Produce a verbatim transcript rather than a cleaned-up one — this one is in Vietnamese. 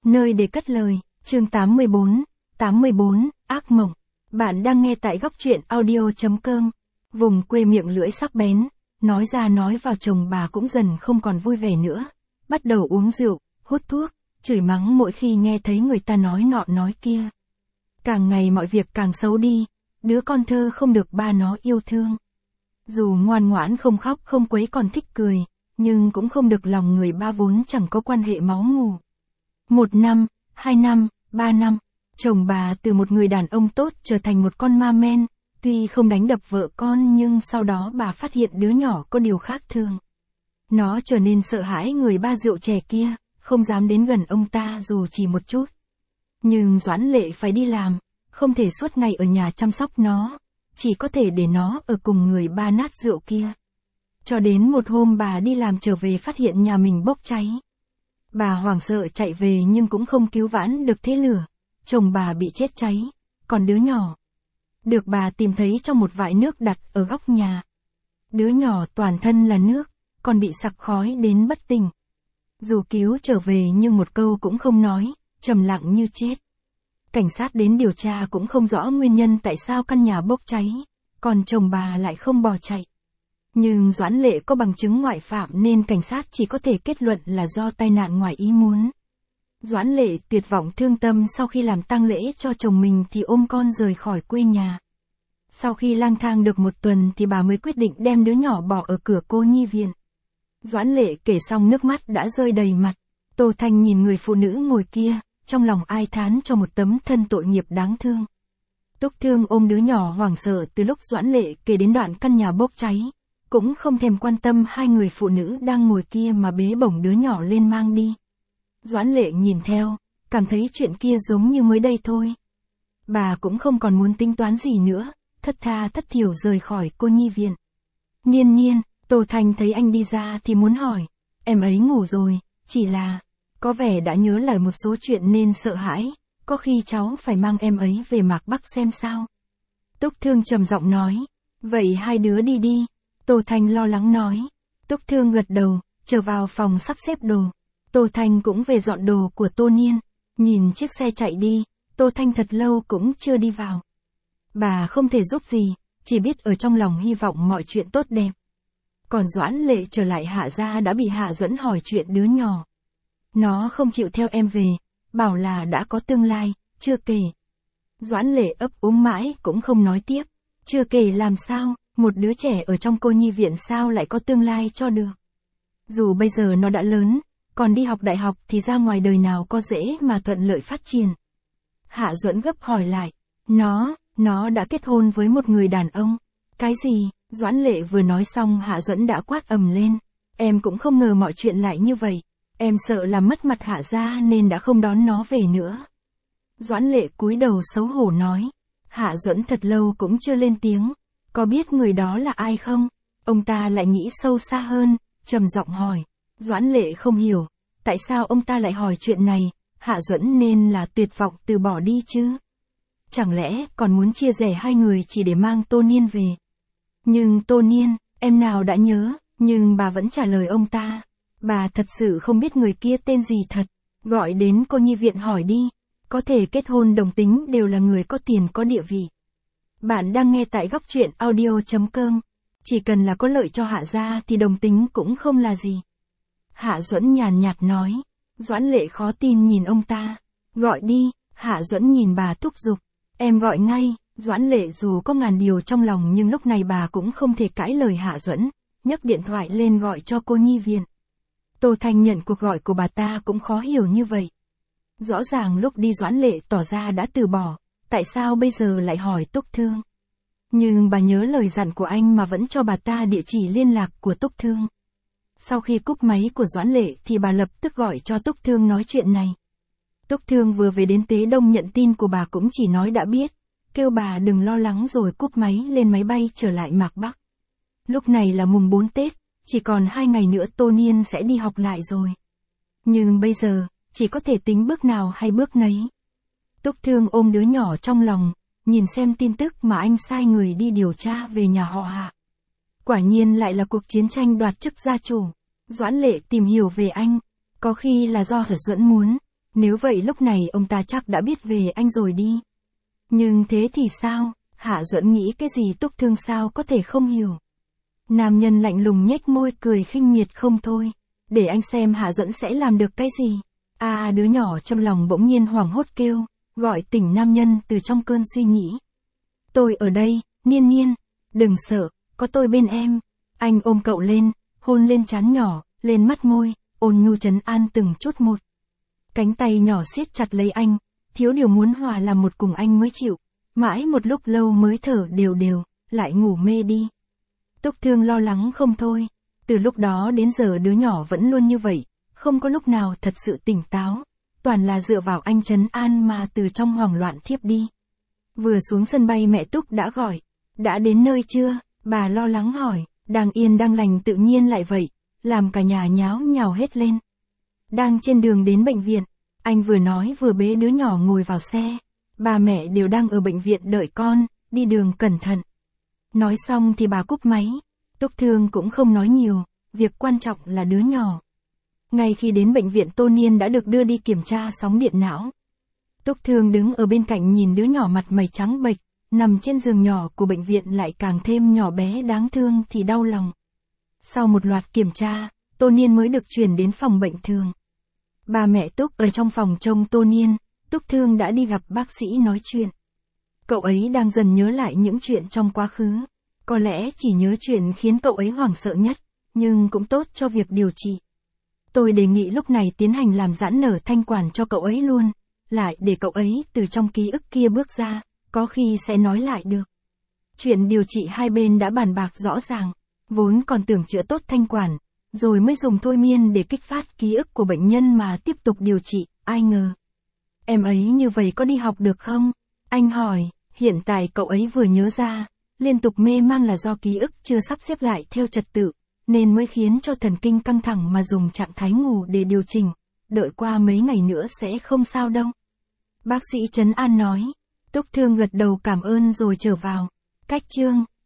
Nơi để cất lời, chương tám mươi bốn, tám mươi bốn, ác mộng. Bạn đang nghe tại góc truyện audio chấm com. Vùng quê miệng lưỡi sắc bén, nói ra nói vào chồng bà cũng dần không còn vui vẻ nữa. Bắt đầu uống rượu, hút thuốc, chửi mắng mỗi khi nghe thấy người ta nói nọ nói kia. Càng ngày mọi việc càng xấu đi, đứa con thơ không được ba nó yêu thương. Dù ngoan ngoãn không khóc không quấy còn thích cười, nhưng cũng không được lòng người ba vốn chẳng có quan hệ máu mủ. Một năm, hai năm, ba năm, chồng bà từ một người đàn ông tốt trở thành một con ma men, tuy không đánh đập vợ con nhưng sau đó bà phát hiện đứa nhỏ có điều khác thường. Nó trở nên sợ hãi người ba rượu chè kia, không dám đến gần ông ta dù chỉ một chút. Nhưng Doãn Lệ phải đi làm, không thể suốt ngày ở nhà chăm sóc nó, chỉ có thể để nó ở cùng người ba nát rượu kia. Cho đến một hôm bà đi làm trở về phát hiện nhà mình bốc cháy. Bà hoảng sợ chạy về nhưng cũng không cứu vãn được thế lửa, chồng bà bị chết cháy, còn đứa nhỏ được bà tìm thấy trong một vại nước đặt ở góc nhà. Đứa nhỏ toàn thân là nước, còn bị sặc khói đến bất tỉnh. Dù cứu trở về nhưng một câu cũng không nói, trầm lặng như chết. Cảnh sát đến điều tra cũng không rõ nguyên nhân tại sao căn nhà bốc cháy, còn chồng bà lại không bỏ chạy. Nhưng Doãn Lệ có bằng chứng ngoại phạm nên cảnh sát chỉ có thể kết luận là do tai nạn ngoài ý muốn. Doãn Lệ tuyệt vọng thương tâm sau khi làm tang lễ cho chồng mình thì ôm con rời khỏi quê nhà. Sau khi lang thang được một tuần thì bà mới quyết định đem đứa nhỏ bỏ ở cửa cô nhi viện. Doãn Lệ kể xong nước mắt đã rơi đầy mặt. Tô Thanh nhìn người phụ nữ ngồi kia, trong lòng ai thán cho một tấm thân tội nghiệp đáng thương. Túc Thương ôm đứa nhỏ hoảng sợ từ lúc Doãn Lệ kể đến đoạn căn nhà bốc cháy, cũng không thèm quan tâm hai người phụ nữ đang ngồi kia mà bế bổng đứa nhỏ lên mang đi. Doãn Lệ nhìn theo, cảm thấy chuyện kia giống như mới đây thôi. Bà cũng không còn muốn tính toán gì nữa, thất tha thất thiểu rời khỏi cô nhi viện. Niên Niên, Tô Thanh thấy anh đi ra thì muốn hỏi, em ấy ngủ rồi, chỉ là, có vẻ đã nhớ lại một số chuyện nên sợ hãi, có khi cháu phải mang em ấy về Mạc Bắc xem sao. Túc Thương trầm giọng nói, vậy hai đứa đi đi. Tô Thanh lo lắng nói. Túc Thương gật đầu, trở vào phòng sắp xếp đồ. Tô Thanh cũng về dọn đồ của Tô Niên. Nhìn chiếc xe chạy đi, Tô Thanh thật lâu cũng chưa đi vào. Bà không thể giúp gì, chỉ biết ở trong lòng hy vọng mọi chuyện tốt đẹp. Còn Doãn Lệ trở lại Hạ gia đã bị Hạ Duẫn hỏi chuyện đứa nhỏ. Nó không chịu theo em về, bảo là đã có tương lai, chưa kể. Doãn Lệ ấp úng mãi cũng không nói tiếp. Chưa kể làm sao, một đứa trẻ ở trong cô nhi viện sao lại có tương lai cho được. Dù bây giờ nó đã lớn, còn đi học đại học thì ra ngoài đời nào có dễ mà thuận lợi phát triển. Hạ Duẫn gấp hỏi lại, nó, nó đã kết hôn với một người đàn ông. Cái gì? Doãn Lệ vừa nói xong Hạ Duẫn đã quát ầm lên. Em cũng không ngờ mọi chuyện lại như vậy. Em sợ làm mất mặt Hạ gia nên đã không đón nó về nữa. Doãn Lệ cúi đầu xấu hổ nói. Hạ Duẫn thật lâu cũng chưa lên tiếng. Có biết người đó là ai không? Ông ta lại nghĩ sâu xa hơn, trầm giọng hỏi. Doãn Lệ không hiểu, tại sao ông ta lại hỏi chuyện này, Hạ Duẫn nên là tuyệt vọng từ bỏ đi chứ? Chẳng lẽ còn muốn chia rẽ hai người chỉ để mang Tô Niên về? Nhưng Tô Niên, em nào đã nhớ, nhưng bà vẫn trả lời ông ta. Bà thật sự không biết người kia tên gì thật, gọi đến cô nhi viện hỏi đi, có thể kết hôn đồng tính đều là người có tiền có địa vị. Bạn đang nghe tại góc truyện audio chấm com. Chỉ cần là có lợi cho Hạ gia thì đồng tính cũng không là gì. Hạ Duẫn nhàn nhạt nói. Doãn Lệ khó tin nhìn ông ta. Gọi đi. Hạ Duẫn nhìn bà thúc giục. Em gọi ngay. Doãn Lệ dù có ngàn điều trong lòng nhưng lúc này bà cũng không thể cãi lời Hạ Duẫn, nhấc điện thoại lên gọi cho cô nhi viện. Tô Thanh nhận cuộc gọi của bà ta cũng khó hiểu như vậy. Rõ ràng lúc đi Doãn Lệ tỏ ra đã từ bỏ. Tại sao bây giờ lại hỏi Túc Thương? Nhưng bà nhớ lời dặn của anh mà vẫn cho bà ta địa chỉ liên lạc của Túc Thương. Sau khi cúp máy của Doãn Lệ thì bà lập tức gọi cho Túc Thương nói chuyện này. Túc Thương vừa về đến Tế Đông nhận tin của bà cũng chỉ nói đã biết, kêu bà đừng lo lắng rồi cúp máy lên máy bay trở lại Mạc Bắc. Lúc này là mùng bốn Tết, chỉ còn hai ngày nữa Tô Niên sẽ đi học lại rồi. Nhưng bây giờ, chỉ có thể tính bước nào hay bước nấy. Túc Thương ôm đứa nhỏ trong lòng, nhìn xem tin tức mà anh sai người đi điều tra về nhà họ Hạ. Quả nhiên lại là cuộc chiến tranh đoạt chức gia chủ. Doãn Lệ tìm hiểu về anh, có khi là do Hạ Duẫn muốn, Nếu vậy lúc này ông ta chắc đã biết về anh rồi đi. Nhưng thế thì sao? Hạ Duẫn nghĩ cái gì Túc Thương sao có thể không hiểu. Nam nhân lạnh lùng nhếch môi cười khinh miệt không thôi. Để anh xem Hạ Duẫn sẽ làm được cái gì. À đứa nhỏ trong lòng bỗng nhiên hoảng hốt kêu, gọi tỉnh nam nhân từ trong cơn suy nghĩ. Tôi ở đây, Niên Niên, đừng sợ, có tôi bên em. Anh ôm cậu lên, hôn lên trán nhỏ, lên mắt môi, ôn nhu trấn an từng chút một. Cánh tay nhỏ siết chặt lấy anh, thiếu điều muốn hòa làm một cùng anh mới chịu. Mãi một lúc lâu mới thở đều đều, lại ngủ mê đi. Túc Thương lo lắng không thôi. Từ lúc đó đến giờ đứa nhỏ vẫn luôn như vậy, không có lúc nào thật sự tỉnh táo. Toàn là dựa vào anh trấn an mà từ trong hoảng loạn thiếp đi. Vừa xuống sân bay mẹ Túc đã gọi. Đã đến nơi chưa? Bà lo lắng hỏi. Đang yên đang lành tự nhiên lại vậy, làm cả nhà nháo nhào hết lên. Đang trên đường đến bệnh viện, anh vừa nói vừa bế đứa nhỏ ngồi vào xe. Ba mẹ đều đang ở bệnh viện đợi con, đi đường cẩn thận. Nói xong thì bà cúp máy. Túc Thương cũng không nói nhiều, việc quan trọng là đứa nhỏ. Ngay khi đến bệnh viện Tô Niên đã được đưa đi kiểm tra sóng điện não. Túc Thương đứng ở bên cạnh nhìn đứa nhỏ mặt mày trắng bệch, nằm trên giường nhỏ của bệnh viện lại càng thêm nhỏ bé đáng thương thì đau lòng. Sau một loạt kiểm tra, Tô Niên mới được chuyển đến phòng bệnh thường. Ba mẹ Túc ở trong phòng trông Tô Niên, Túc Thương đã đi gặp bác sĩ nói chuyện. Cậu ấy đang dần nhớ lại những chuyện trong quá khứ. Có lẽ chỉ nhớ chuyện khiến cậu ấy hoảng sợ nhất, nhưng cũng tốt cho việc điều trị. Tôi đề nghị lúc này tiến hành làm giãn nở thanh quản cho cậu ấy luôn, lại để cậu ấy từ trong ký ức kia bước ra, có khi sẽ nói lại được. Chuyện điều trị hai bên đã bàn bạc rõ ràng, vốn còn tưởng chữa tốt thanh quản, rồi mới dùng thôi miên để kích phát ký ức của bệnh nhân mà tiếp tục điều trị, ai ngờ. Em ấy như vậy có đi học được không? Anh hỏi, hiện tại cậu ấy vừa nhớ ra, liên tục mê man là do ký ức chưa sắp xếp lại theo trật tự, nên mới khiến cho thần kinh căng thẳng mà dùng trạng thái ngủ để điều chỉnh, đợi qua mấy ngày nữa sẽ không sao đâu. Bác sĩ trấn an nói, Túc Thương gật đầu cảm ơn rồi trở vào. Cách chương